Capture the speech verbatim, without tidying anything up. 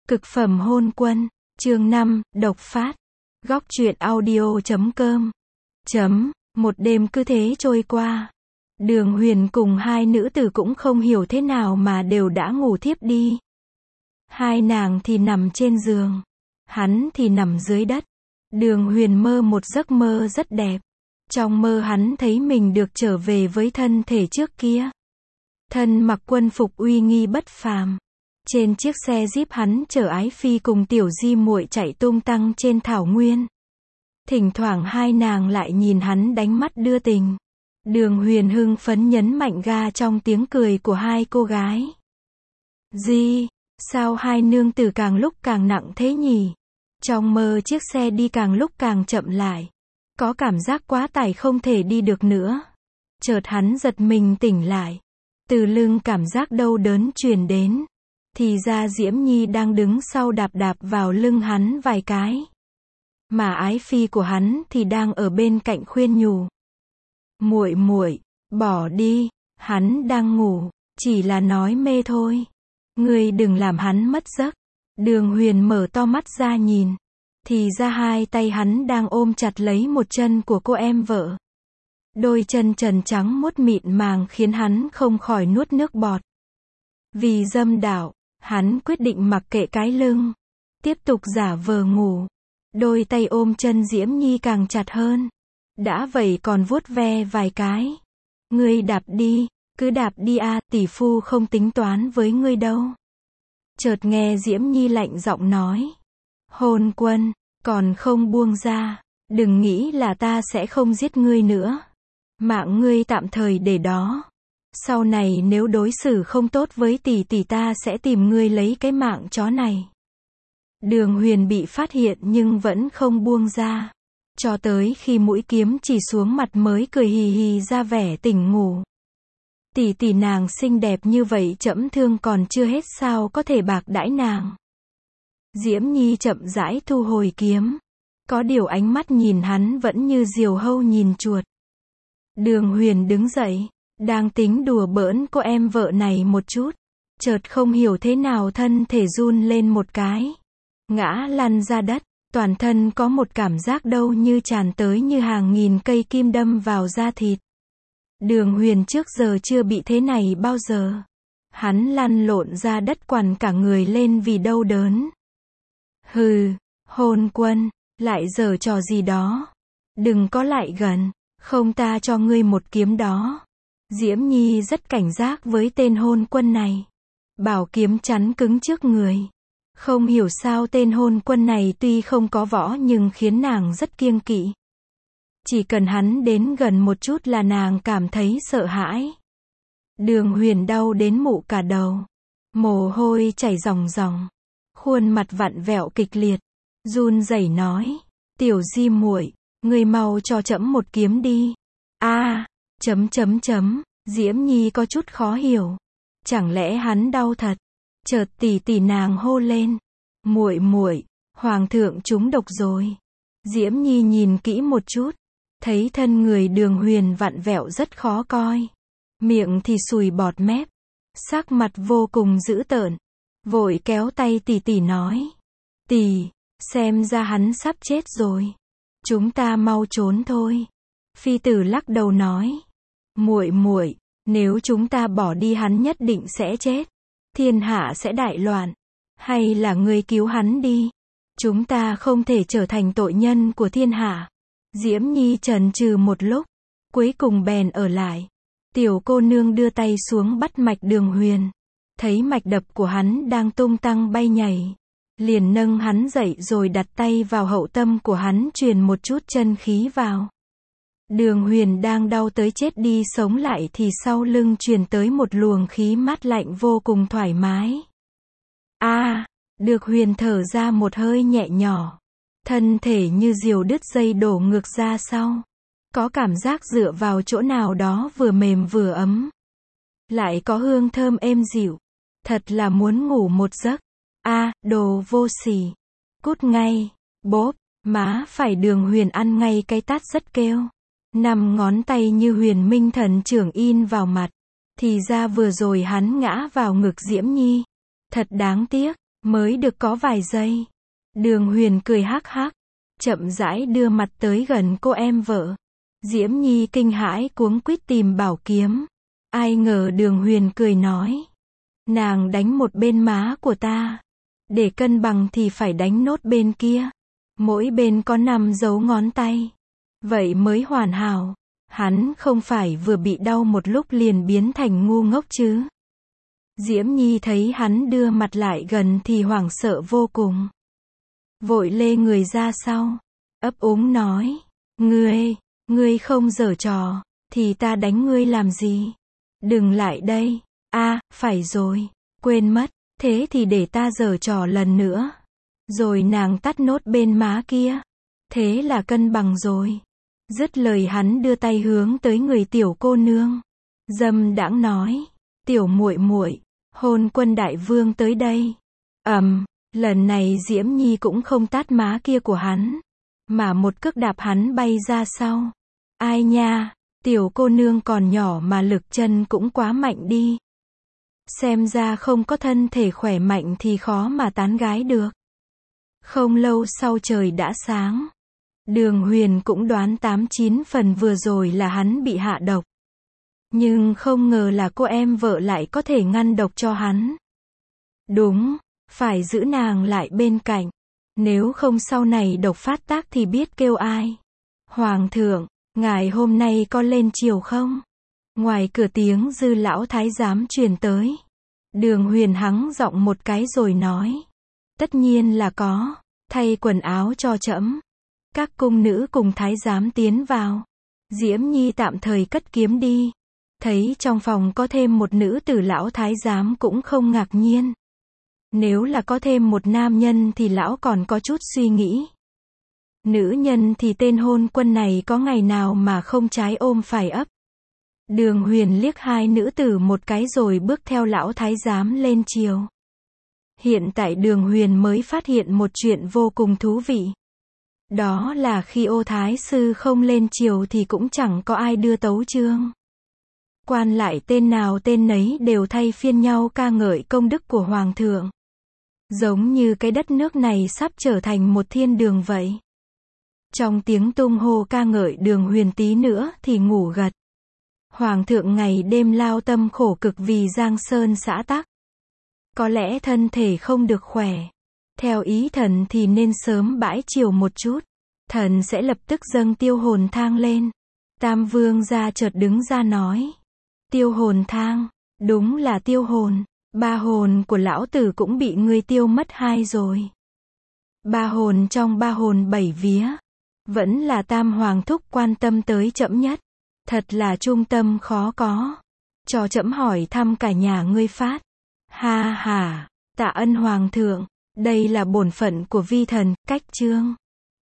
Cực phẩm hôn quân, chương năm, độc phát. Góc truyện audio chấm com. Chấm, một đêm cứ thế trôi qua. Đường Huyền cùng hai nữ tử cũng không hiểu thế nào mà đều đã ngủ thiếp đi. Hai nàng thì nằm trên giường, hắn thì nằm dưới đất. Đường Huyền mơ một giấc mơ rất đẹp. Trong mơ hắn thấy mình được trở về với thân thể trước kia. Thân mặc quân phục uy nghi bất phàm. Trên chiếc xe Jeep hắn chở Ái Phi cùng Tiểu Di muội chạy tung tăng trên thảo nguyên. Thỉnh thoảng hai nàng lại nhìn hắn đánh mắt đưa tình. Đường Huyền hưng phấn nhấn mạnh ga trong tiếng cười của hai cô gái. Di, sao hai nương tử càng lúc càng nặng thế nhỉ? Trong mơ chiếc xe đi càng lúc càng chậm lại. Có cảm giác quá tải không thể đi được nữa. Chợt hắn giật mình tỉnh lại. Từ lưng cảm giác đau đớn truyền đến. Thì ra Diễm Nhi đang đứng sau đạp đạp vào lưng hắn vài cái. Mà Ái Phi của hắn thì đang ở bên cạnh khuyên nhủ. Muội muội, bỏ đi, hắn đang ngủ, chỉ là nói mê thôi. Ngươi đừng làm hắn mất giấc. Đường Huyền mở to mắt ra nhìn. Thì ra hai tay hắn đang ôm chặt lấy một chân của cô em vợ. Đôi chân trần trắng muốt mịn màng khiến hắn không khỏi nuốt nước bọt. Vì dâm đạo, hắn quyết định mặc kệ cái lưng. Tiếp tục giả vờ ngủ. Đôi tay ôm chân Diễm Nhi càng chặt hơn. Đã vậy còn vuốt ve vài cái. Ngươi đạp đi, cứ đạp đi a, tỷ phu không tính toán với ngươi đâu. Chợt nghe Diễm Nhi lạnh giọng nói. Hôn quân, còn không buông ra, đừng nghĩ là ta sẽ không giết ngươi nữa. Mạng ngươi tạm thời để đó. Sau này nếu đối xử không tốt với tỷ tỷ ta sẽ tìm ngươi lấy cái mạng chó này. Đường Huyền bị phát hiện nhưng vẫn không buông ra. Cho tới khi mũi kiếm chỉ xuống mặt mới cười hì hì ra vẻ tỉnh ngủ. Tỷ tỷ nàng xinh đẹp như vậy trẫm thương còn chưa hết sao có thể bạc đãi nàng. Diễm Nhi chậm rãi thu hồi kiếm. Có điều ánh mắt nhìn hắn vẫn như diều hâu nhìn chuột. Đường Huyền đứng dậy. Đang tính đùa bỡn cô em vợ này một chút. Chợt không hiểu thế nào thân thể run lên một cái. Ngã lăn ra đất. Toàn thân có một cảm giác đau như tràn tới như hàng nghìn cây kim đâm vào da thịt. Đường Huyền trước giờ chưa bị thế này bao giờ. Hắn lăn lộn ra đất quằn cả người lên vì đau đớn. Hừ, hôn quân, lại giở trò gì đó. Đừng có lại gần, không ta cho ngươi một kiếm đó. Diễm Nhi rất cảnh giác với tên hôn quân này. Bảo kiếm chắn cứng trước người. Không hiểu sao tên hôn quân này tuy không có võ nhưng khiến nàng rất kiêng kỵ. Chỉ cần hắn đến gần một chút là nàng cảm thấy sợ hãi. Đường Huyền đau đến mụ cả đầu. Mồ hôi chảy ròng ròng. Khuôn mặt vặn vẹo kịch liệt. Run rẩy nói. Tiểu Di muội, ngươi mau cho trẫm một kiếm đi. A, chấm chấm chấm. Diễm Nhi có chút khó hiểu. Chẳng lẽ hắn đau thật? Chợt tỷ tỷ nàng hô lên. Muội muội, hoàng thượng trúng độc rồi. Diễm Nhi nhìn kỹ một chút. Thấy thân người Đường Huyền vặn vẹo rất khó coi. Miệng thì sùi bọt mép. Sắc mặt vô cùng dữ tợn. Vội kéo tay tỷ tỷ nói. Tỷ, xem ra hắn sắp chết rồi. Chúng ta mau trốn thôi. Phi tử lắc đầu nói. Muội muội, nếu chúng ta bỏ đi hắn nhất định sẽ chết. Thiên hạ sẽ đại loạn. Hay là ngươi cứu hắn đi. Chúng ta không thể trở thành tội nhân của thiên hạ. Diễm Nhi chần chừ một lúc. Cuối cùng bèn ở lại. Tiểu cô nương đưa tay xuống bắt mạch Đường Huyền. Thấy mạch đập của hắn đang tung tăng bay nhảy. Liền nâng hắn dậy rồi đặt tay vào hậu tâm của hắn truyền một chút chân khí vào. Đường Huyền đang đau tới chết đi sống lại thì sau lưng truyền tới một luồng khí mát lạnh vô cùng thoải mái. A, à, được Huyền thở ra một hơi nhẹ nhỏ. Thân thể như diều đứt dây đổ ngược ra sau. Có cảm giác dựa vào chỗ nào đó vừa mềm vừa ấm. Lại có hương thơm êm dịu. Thật là muốn ngủ một giấc. A, à, đồ vô sỉ. Cút ngay. Bốp, má phải Đường Huyền ăn ngay cái tát rất kêu. Năm ngón tay như huyền minh thần trưởng in vào mặt. Thì ra vừa rồi hắn ngã vào ngực Diễm Nhi. Thật đáng tiếc. Mới được có vài giây. Đường Huyền cười hắc hắc, chậm rãi đưa mặt tới gần cô em vợ. Diễm Nhi kinh hãi cuống quýt tìm bảo kiếm. Ai ngờ Đường Huyền cười nói. Nàng đánh một bên má của ta. Để cân bằng thì phải đánh nốt bên kia. Mỗi bên có năm dấu ngón tay. Vậy mới hoàn hảo. Hắn không phải vừa bị đau một lúc liền biến thành ngu ngốc chứ. Diễm Nhi thấy hắn đưa mặt lại gần thì hoảng sợ vô cùng. Vội lê người ra sau. Ấp úng nói. Ngươi, ngươi không giở trò, thì ta đánh ngươi làm gì? Đừng lại đây. A, phải rồi. Quên mất. Thế thì để ta giở trò lần nữa. Rồi nàng tắt nốt bên má kia. Thế là cân bằng rồi. Dứt lời hắn đưa tay hướng tới người tiểu cô nương. Dâm đãng nói. Tiểu muội muội, hôn quân đại vương tới đây. Ầm, lần này Diễm Nhi cũng không tát má kia của hắn. Mà một cước đạp hắn bay ra sau. Ai nha, tiểu cô nương còn nhỏ mà lực chân cũng quá mạnh đi. Xem ra không có thân thể khỏe mạnh thì khó mà tán gái được. Không lâu sau trời đã sáng. Đường Huyền cũng đoán tám chín phần vừa rồi là hắn bị hạ độc. Nhưng không ngờ là cô em vợ lại có thể ngăn độc cho hắn. Đúng, phải giữ nàng lại bên cạnh. Nếu không sau này độc phát tác thì biết kêu ai. Hoàng thượng, ngài hôm nay có lên triều không? Ngoài cửa tiếng Dư lão thái giám truyền tới. Đường Huyền hắng giọng một cái rồi nói. Tất nhiên là có, thay quần áo cho trẫm. Các cung nữ cùng thái giám tiến vào. Diễm Nhi tạm thời cất kiếm đi. Thấy trong phòng có thêm một nữ tử lão thái giám cũng không ngạc nhiên. Nếu là có thêm một nam nhân thì lão còn có chút suy nghĩ. Nữ nhân thì tên hôn quân này có ngày nào mà không trái ôm phải ấp. Đường Huyền liếc hai nữ tử một cái rồi bước theo lão thái giám lên triều. Hiện tại Đường Huyền mới phát hiện một chuyện vô cùng thú vị. Đó là khi Ô Thái Sư không lên triều thì cũng chẳng có ai đưa tấu chương. Quan lại tên nào tên nấy đều thay phiên nhau ca ngợi công đức của Hoàng thượng. Giống như cái đất nước này sắp trở thành một thiên đường vậy. Trong tiếng tung hô ca ngợi Đường Huyền tí nữa thì ngủ gật. Hoàng thượng ngày đêm lao tâm khổ cực vì Giang Sơn xã tắc. Có lẽ thân thể không được khỏe. Theo ý thần thì nên sớm bãi triều một chút. Thần sẽ lập tức dâng tiêu hồn thang lên. Tam vương gia chợt đứng ra nói. Tiêu hồn thang, đúng là tiêu hồn. Ba hồn của lão tử cũng bị ngươi tiêu mất hai rồi. Ba hồn trong ba hồn bảy vía. Vẫn là tam hoàng thúc quan tâm tới trẫm nhất. Thật là trung tâm khó có. Cho trẫm hỏi thăm cả nhà ngươi phát. Ha ha, tạ ân hoàng thượng. Đây là bổn phận của vi thần, cách chương.